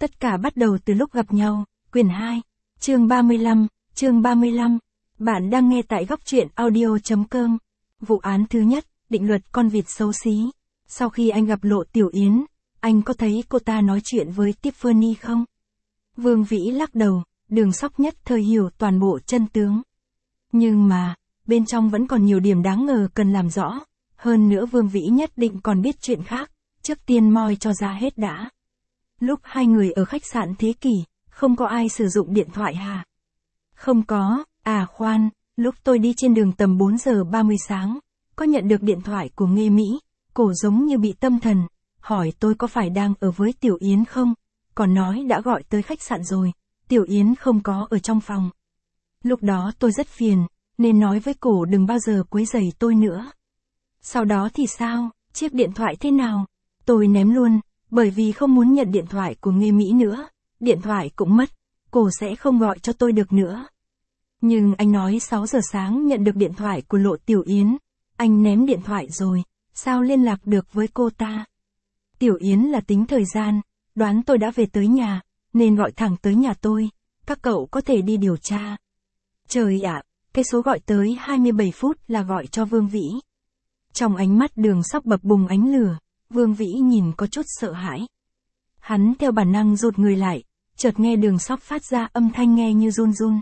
Tất cả bắt đầu từ lúc gặp nhau, quyển 2, chương 35. Bạn đang nghe tại góc truyện audio.com. Vụ án thứ nhất, định luật con vịt xấu xí. Sau khi anh gặp Lộ Tiểu Yến, anh có thấy cô ta nói chuyện với Tiffany không? Vương Vĩ lắc đầu, Đường Sóc nhất thời hiểu toàn bộ chân tướng. Nhưng mà, bên trong vẫn còn nhiều điểm đáng ngờ cần làm rõ. Hơn nữa Vương Vĩ nhất định còn biết chuyện khác, trước tiên moi cho ra hết đã. Lúc hai người ở khách sạn Thế Kỷ, không có ai sử dụng điện thoại hả? Không có, khoan, lúc tôi đi trên đường tầm 4 giờ 30 sáng, có nhận được điện thoại của Nghê Mỹ, cổ giống như bị tâm thần, hỏi tôi có phải đang ở với Tiểu Yến không, còn nói đã gọi tới khách sạn rồi, Tiểu Yến không có ở trong phòng. Lúc đó tôi rất phiền, nên nói với cổ đừng bao giờ quấy rầy tôi nữa. Sau đó thì sao, chiếc điện thoại thế nào? Tôi ném luôn, bởi vì không muốn nhận điện thoại của Nghê Mỹ nữa, điện thoại cũng mất, cổ sẽ không gọi cho tôi được nữa. Nhưng anh nói 6 giờ sáng nhận được điện thoại của Lộ Tiểu Yến, anh ném điện thoại rồi, sao liên lạc được với cô ta? Tiểu Yến là tính thời gian, đoán tôi đã về tới nhà, nên gọi thẳng tới nhà tôi, các cậu có thể đi điều tra. Trời ạ, cái số gọi tới 27 phút là gọi cho Vương Vĩ. Trong ánh mắt Đường Sóc bập bùng ánh lửa, Vương Vĩ nhìn có chút sợ hãi. Hắn theo bản năng rụt người lại, chợt nghe Đường Sóc phát ra âm thanh nghe như run run.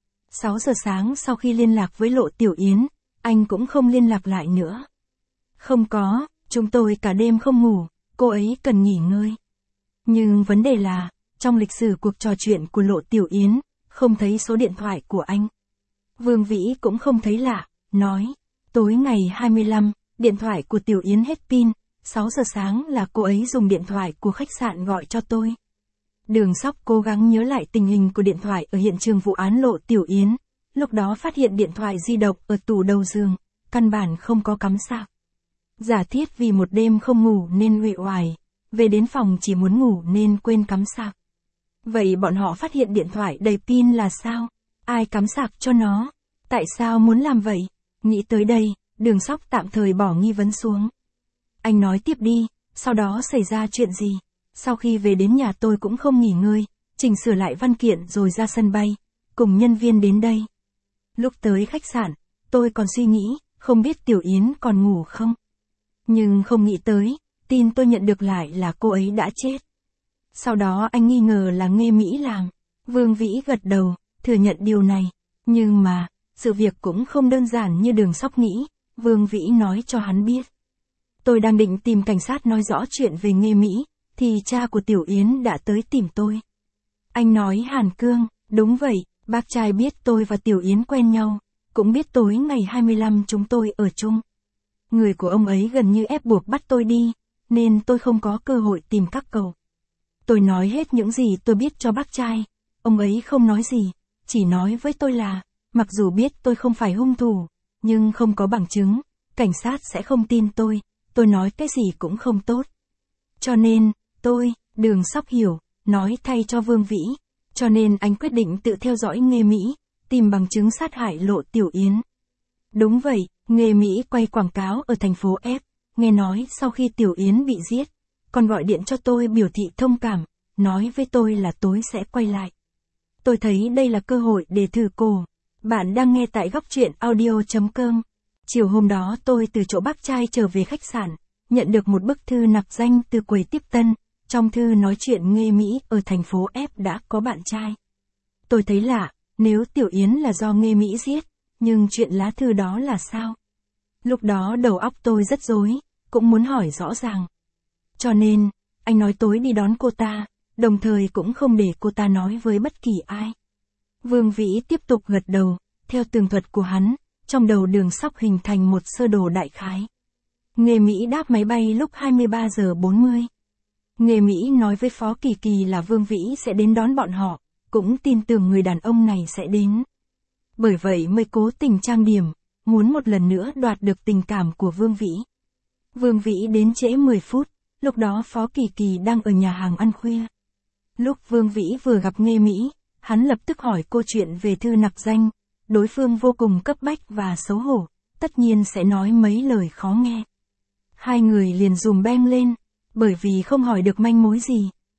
6 giờ sáng sau khi liên lạc với Lộ Tiểu Yến, anh cũng không liên lạc lại nữa. Không có, chúng tôi cả đêm không ngủ, cô ấy cần nghỉ ngơi. Nhưng vấn đề là, trong lịch sử cuộc trò chuyện của Lộ Tiểu Yến, không thấy số điện thoại của anh. Vương Vĩ cũng không thấy lạ, nói, tối ngày 25, điện thoại của Tiểu Yến hết pin, 6 giờ sáng là cô ấy dùng điện thoại của khách sạn gọi cho tôi. Đường Sóc cố gắng nhớ lại tình hình của điện thoại ở hiện trường vụ án Lộ Tiểu Yến, lúc đó phát hiện điện thoại di động ở tủ đầu giường, căn bản không có cắm sạc. Giả thiết vì một đêm không ngủ nên uể oải, về đến phòng chỉ muốn ngủ nên quên cắm sạc. Vậy bọn họ phát hiện điện thoại đầy pin là sao? Ai cắm sạc cho nó? Tại sao muốn làm vậy? Nghĩ tới đây, Đường Sóc tạm thời bỏ nghi vấn xuống. Anh nói tiếp đi, sau đó xảy ra chuyện gì? Sau khi về đến nhà tôi cũng không nghỉ ngơi, chỉnh sửa lại văn kiện rồi ra sân bay, cùng nhân viên đến đây. Lúc tới khách sạn, tôi còn suy nghĩ, không biết Tiểu Yến còn ngủ không? Nhưng không nghĩ tới, tin tôi nhận được lại là cô ấy đã chết. Sau đó anh nghi ngờ là Nghê Mỹ làm. Vương Vĩ gật đầu, thừa nhận điều này. Nhưng mà, sự việc cũng không đơn giản như Đường Sóc nghĩ, Vương Vĩ nói cho hắn biết. Tôi đang định tìm cảnh sát nói rõ chuyện về Nghê Mỹ, thì cha của Tiểu Yến đã tới tìm tôi. Anh nói Hàn Cương, đúng vậy, bác trai biết tôi và Tiểu Yến quen nhau, cũng biết tối ngày 25 chúng tôi ở chung. Người của ông ấy gần như ép buộc bắt tôi đi, nên tôi không có cơ hội tìm các cậu. Tôi nói hết những gì tôi biết cho bác trai, ông ấy không nói gì, chỉ nói với tôi là, mặc dù biết tôi không phải hung thủ, nhưng không có bằng chứng, cảnh sát sẽ không tin tôi nói cái gì cũng không tốt. Cho nên, Đường Sóc hiểu, nói thay cho Vương Vĩ, cho nên anh quyết định tự theo dõi Nghê Mỹ, tìm bằng chứng sát hại Lộ Tiểu Yến. Đúng vậy, Nghê Mỹ quay quảng cáo ở thành phố F, nghe nói sau khi Tiểu Yến bị giết, còn gọi điện cho tôi biểu thị thông cảm, nói với tôi là tối sẽ quay lại. Tôi thấy đây là cơ hội để thử cổ. Bạn đang nghe tại góc truyện audio.com. Chiều hôm đó tôi từ chỗ bác trai trở về khách sạn, nhận được một bức thư nặc danh từ quầy tiếp tân, trong thư nói chuyện Nghê Mỹ ở thành phố F đã có bạn trai. Tôi thấy lạ, nếu Tiểu Yến là do Nghê Mỹ giết, nhưng chuyện lá thư đó là sao? Lúc đó đầu óc tôi rất rối, cũng muốn hỏi rõ ràng. Cho nên, anh nói tối đi đón cô ta, đồng thời cũng không để cô ta nói với bất kỳ ai. Vương Vĩ tiếp tục gật đầu, theo tường thuật của hắn, trong đầu Đường Sóc hình thành một sơ đồ đại khái. Nghê Mỹ đáp máy bay lúc 23 giờ 40. Nghê Mỹ nói với Phó Kỳ Kỳ là Vương Vĩ sẽ đến đón bọn họ, cũng tin tưởng người đàn ông này sẽ đến. Bởi vậy mới cố tình trang điểm, muốn một lần nữa đoạt được tình cảm của Vương Vĩ. Vương Vĩ đến trễ 10 phút, lúc đó Phó Kỳ Kỳ đang ở nhà hàng ăn khuya. Lúc Vương Vĩ vừa gặp Nghê Mỹ, hắn lập tức hỏi cô chuyện về thư nặc danh, đối phương vô cùng cấp bách và xấu hổ, tất nhiên sẽ nói mấy lời khó nghe. Hai người liền dùm beng lên, bởi vì không hỏi được manh mối gì,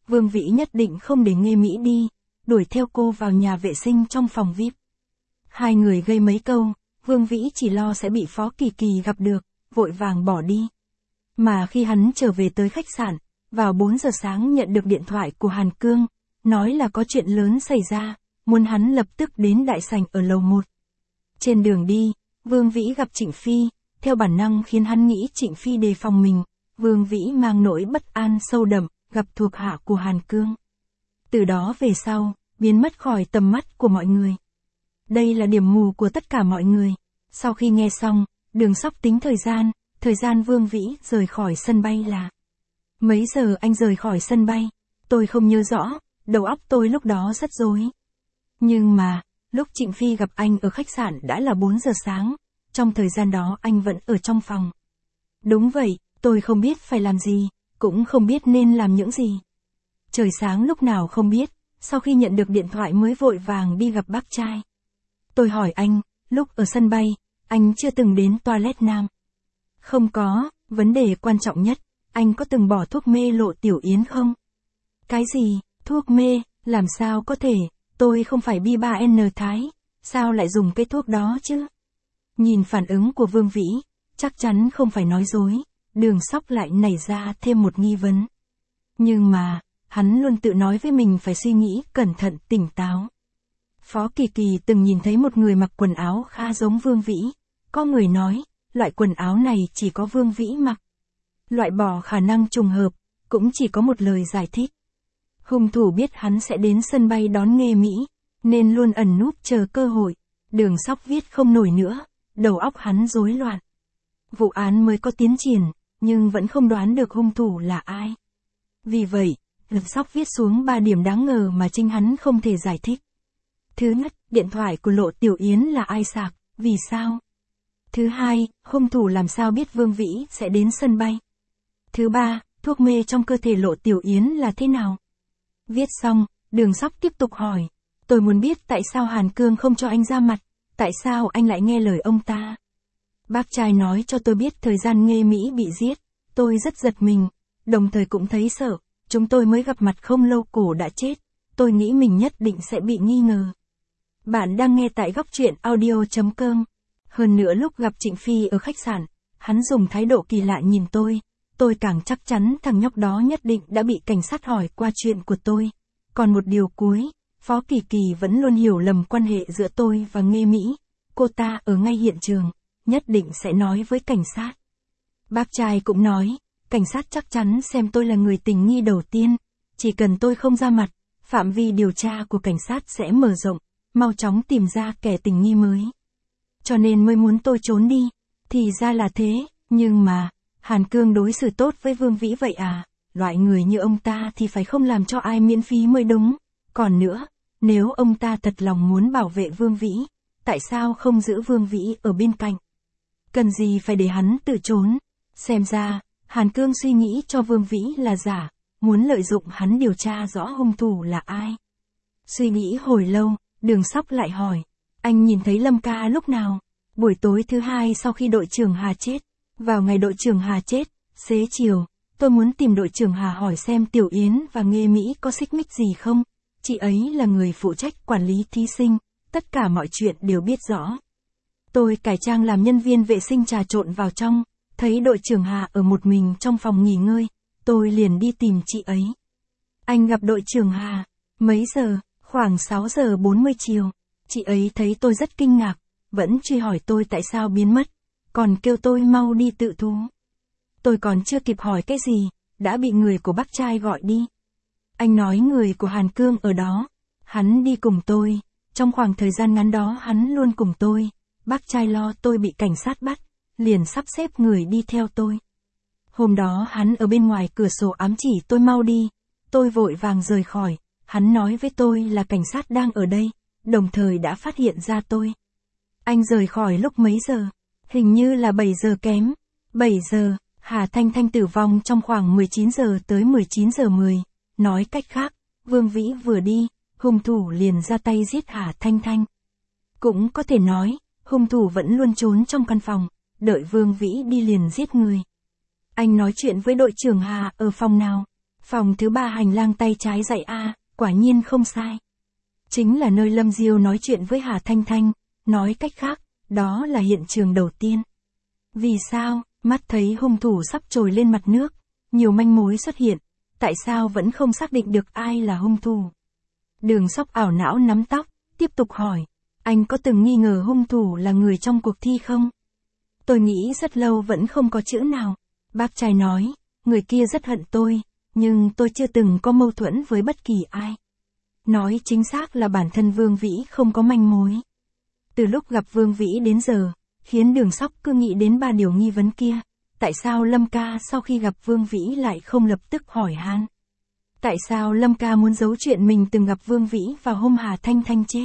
Vương Vĩ nhất định không để Nghê Mỹ đi, đuổi theo cô vào nhà vệ sinh trong phòng VIP. Hai người gây mấy câu, Vương Vĩ chỉ lo sẽ bị Phó Kỳ Kỳ gặp được, vội vàng bỏ đi. Mà khi hắn trở về tới khách sạn, vào 4 giờ sáng nhận được điện thoại của Hàn Cương, nói là có chuyện lớn xảy ra, muốn hắn lập tức đến đại sảnh ở lầu 1. Trên đường đi, Vương Vĩ gặp Trịnh Phi, theo bản năng khiến hắn nghĩ Trịnh Phi đề phòng mình, Vương Vĩ mang nỗi bất an sâu đậm, gặp thuộc hạ của Hàn Cương. Từ đó về sau, biến mất khỏi tầm mắt của mọi người. Đây là điểm mù của tất cả mọi người. Sau khi nghe xong, Đường Sóc tính thời gian Vương Vĩ rời khỏi sân bay là mấy giờ anh rời khỏi sân bay? Tôi không nhớ rõ, đầu óc tôi lúc đó rất rối. Nhưng mà, lúc Trịnh Phi gặp anh ở khách sạn đã là 4 giờ sáng, trong thời gian đó anh vẫn ở trong phòng. Đúng vậy, tôi không biết phải làm gì, cũng không biết nên làm những gì. Trời sáng lúc nào không biết, sau khi nhận được điện thoại mới vội vàng đi gặp bác trai. Tôi hỏi anh, lúc ở sân bay, anh chưa từng đến toilet nam. Không có, vấn đề quan trọng nhất, anh có từng bỏ thuốc mê Lộ Tiểu Yến không? Cái gì, thuốc mê, làm sao có thể, tôi không phải Bi3N Thái, sao lại dùng cái thuốc đó chứ? Nhìn phản ứng của Vương Vĩ, chắc chắn không phải nói dối, Đường Sóc lại nảy ra thêm một nghi vấn. Nhưng mà, hắn luôn tự nói với mình phải suy nghĩ cẩn thận tỉnh táo. Phó Kỳ Kỳ từng nhìn thấy một người mặc quần áo khá giống Vương Vĩ, có người nói, loại quần áo này chỉ có Vương Vĩ mặc. Loại bỏ khả năng trùng hợp, cũng chỉ có một lời giải thích. Hung thủ biết hắn sẽ đến sân bay đón Nghê Mỹ, nên luôn ẩn núp chờ cơ hội. Đường Sóc viết không nổi nữa, đầu óc hắn rối loạn. Vụ án mới có tiến triển, nhưng vẫn không đoán được hung thủ là ai. Vì vậy, Đường Sóc viết xuống 3 điểm đáng ngờ mà chính hắn không thể giải thích. Thứ nhất, điện thoại của Lộ Tiểu Yến là ai sạc, vì sao? Thứ hai, hung thủ làm sao biết Vương Vĩ sẽ đến sân bay? Thứ ba, thuốc mê trong cơ thể Lộ Tiểu Yến là thế nào? Viết xong, Đường Sóc tiếp tục hỏi. Tôi muốn biết tại sao Hàn Cương không cho anh ra mặt, tại sao anh lại nghe lời ông ta? Bác trai nói cho tôi biết thời gian Nghê Mỹ bị giết, tôi rất giật mình, đồng thời cũng thấy sợ, chúng tôi mới gặp mặt không lâu cổ đã chết, tôi nghĩ mình nhất định sẽ bị nghi ngờ. Bạn đang nghe tại góc truyện audio.com. Hơn nữa lúc gặp Trịnh Phi ở khách sạn, hắn dùng thái độ kỳ lạ nhìn tôi càng chắc chắn thằng nhóc đó nhất định đã bị cảnh sát hỏi qua chuyện của tôi. Còn một điều cuối, Phó Kỳ Kỳ vẫn luôn hiểu lầm quan hệ giữa tôi và Nghê Mỹ, cô ta ở ngay hiện trường, nhất định sẽ nói với cảnh sát. Bác trai cũng nói, cảnh sát chắc chắn xem tôi là người tình nghi đầu tiên, chỉ cần tôi không ra mặt, phạm vi điều tra của cảnh sát sẽ mở rộng, mau chóng tìm ra kẻ tình nghi mới. Cho nên mới muốn tôi trốn đi, thì ra là thế, nhưng mà, Hàn Cương đối xử tốt với Vương Vĩ vậy à, loại người như ông ta thì phải không làm cho ai miễn phí mới đúng. Còn nữa, nếu ông ta thật lòng muốn bảo vệ Vương Vĩ, tại sao không giữ Vương Vĩ ở bên cạnh? Cần gì phải để hắn tự trốn? Xem ra, Hàn Cương suy nghĩ cho Vương Vĩ là giả, muốn lợi dụng hắn điều tra rõ hung thủ là ai. Suy nghĩ hồi lâu, Đường Sóc lại hỏi, anh nhìn thấy Lâm ca lúc nào? Buổi tối thứ hai sau khi đội trưởng Hà chết. Vào ngày đội trưởng Hà chết, xế chiều, tôi muốn tìm đội trưởng Hà hỏi xem Tiểu Yến và Nghê Mỹ có xích mích gì không. Chị ấy là người phụ trách quản lý thí sinh, tất cả mọi chuyện đều biết rõ. Tôi cải trang làm nhân viên vệ sinh trà trộn vào trong, thấy đội trưởng Hà ở một mình trong phòng nghỉ ngơi, tôi liền đi tìm chị ấy. Anh gặp đội trưởng Hà, mấy giờ? Khoảng 6 giờ 40 chiều. Chị ấy thấy tôi rất kinh ngạc, vẫn truy hỏi tôi tại sao biến mất, còn kêu tôi mau đi tự thú. Tôi còn chưa kịp hỏi cái gì, đã bị người của bác trai gọi đi. Anh nói người của Hàn Cương ở đó, hắn đi cùng tôi, trong khoảng thời gian ngắn đó hắn luôn cùng tôi, bác trai lo tôi bị cảnh sát bắt, liền sắp xếp người đi theo tôi. Hôm đó hắn ở bên ngoài cửa sổ ám chỉ tôi mau đi, tôi vội vàng rời khỏi, hắn nói với tôi là cảnh sát đang ở đây, đồng thời đã phát hiện ra tôi. Anh rời khỏi lúc mấy giờ? Hình như là 7 giờ kém. 7 giờ, Hà Thanh Thanh tử vong trong khoảng 19 giờ tới 19 giờ 10. Nói cách khác, Vương Vĩ vừa đi, hung thủ liền ra tay giết Hà Thanh Thanh. Cũng có thể nói, hung thủ vẫn luôn trốn trong căn phòng, đợi Vương Vĩ đi liền giết người. Anh nói chuyện với đội trưởng Hà ở phòng nào? Phòng thứ 3 hành lang tay trái dãy A, quả nhiên không sai. Chính là nơi Lâm Diêu nói chuyện với Hà Thanh Thanh, nói cách khác, đó là hiện trường đầu tiên. Vì sao, mắt thấy hung thủ sắp trồi lên mặt nước, nhiều manh mối xuất hiện, tại sao vẫn không xác định được ai là hung thủ? Đường Sóc ảo não nắm tóc, tiếp tục hỏi, anh có từng nghi ngờ hung thủ là người trong cuộc thi không? Tôi nghĩ rất lâu vẫn không có chữ nào. Bác trai nói, người kia rất hận tôi, nhưng tôi chưa từng có mâu thuẫn với bất kỳ ai. Nói chính xác là bản thân Vương Vĩ không có manh mối. Từ lúc gặp Vương Vĩ đến giờ, khiến Đường Sóc cứ nghĩ đến 3 điều nghi vấn kia. Tại sao Lâm ca sau khi gặp Vương Vĩ lại không lập tức hỏi han? Tại sao Lâm ca muốn giấu chuyện mình từng gặp Vương Vĩ vào hôm Hà Thanh Thanh chết?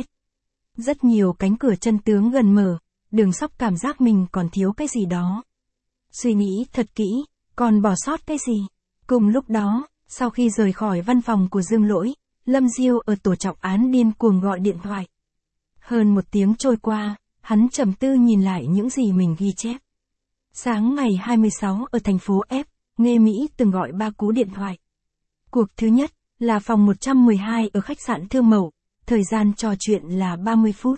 Rất nhiều cánh cửa chân tướng gần mở, Đường Sóc cảm giác mình còn thiếu cái gì đó. Suy nghĩ thật kỹ, còn bỏ sót cái gì? Cùng lúc đó, sau khi rời khỏi văn phòng của Dương Lỗi, Lâm Diêu ở tổ trọng án điên cuồng gọi điện thoại. Hơn 1 tiếng trôi qua, hắn trầm tư nhìn lại những gì mình ghi chép. Sáng ngày 26 ở thành phố F, Nghê Mỹ từng gọi 3 cú điện thoại. Cuộc thứ nhất là phòng 112 ở khách sạn Thương Mậu, thời gian trò chuyện là 30 phút.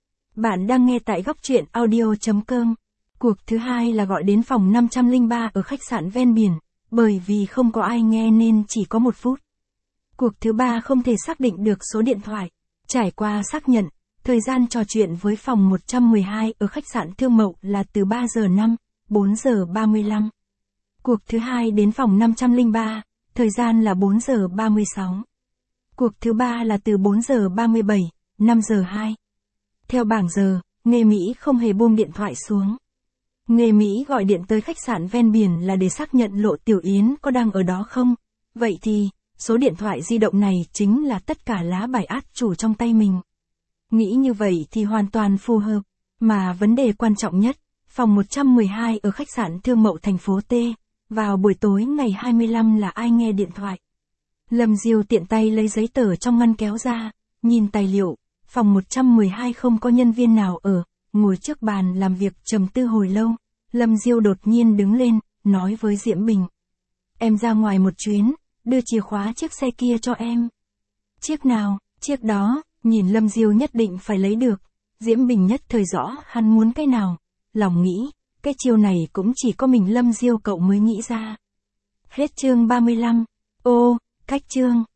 Bạn đang nghe tại góc truyện audio.com. Cuộc thứ hai là gọi đến phòng 503 ở khách sạn ven biển, bởi vì không có ai nghe nên chỉ có 1 phút. Cuộc thứ ba không thể xác định được số điện thoại. Trải qua xác nhận, thời gian trò chuyện với phòng 112 ở khách sạn Thương Mậu là từ 3 giờ 5, 4 giờ 35. Cuộc thứ hai đến phòng 503, thời gian là 4 giờ 36. Cuộc thứ ba là từ 4 giờ 37, 5 giờ 2. Theo bảng giờ, Nghê Mỹ không hề buông điện thoại xuống. Nghê Mỹ gọi điện tới khách sạn ven biển là để xác nhận Lộ Tiểu Yến có đang ở đó không. Vậy thì, số điện thoại di động này chính là tất cả lá bài át chủ trong tay mình. Nghĩ như vậy thì hoàn toàn phù hợp. Mà vấn đề quan trọng nhất, phòng 112 ở khách sạn Thương Mậu thành phố T, vào buổi tối ngày 25 là ai nghe điện thoại. Lâm Diêu tiện tay lấy giấy tờ trong ngăn kéo ra, nhìn tài liệu, phòng 112 không có nhân viên nào ở, ngồi trước bàn làm việc trầm tư hồi lâu. Lâm Diêu đột nhiên đứng lên, nói với Diễm Bình. Em ra ngoài một chuyến, đưa chìa khóa chiếc xe kia cho em. Chiếc nào? Chiếc đó, nhìn Lâm Diêu nhất định phải lấy được. Diễm Bình nhất thời rõ hắn muốn cái nào. Lòng nghĩ, cái chiêu này cũng chỉ có mình Lâm Diêu cậu mới nghĩ ra. Hết chương 35. Ô, cách chương.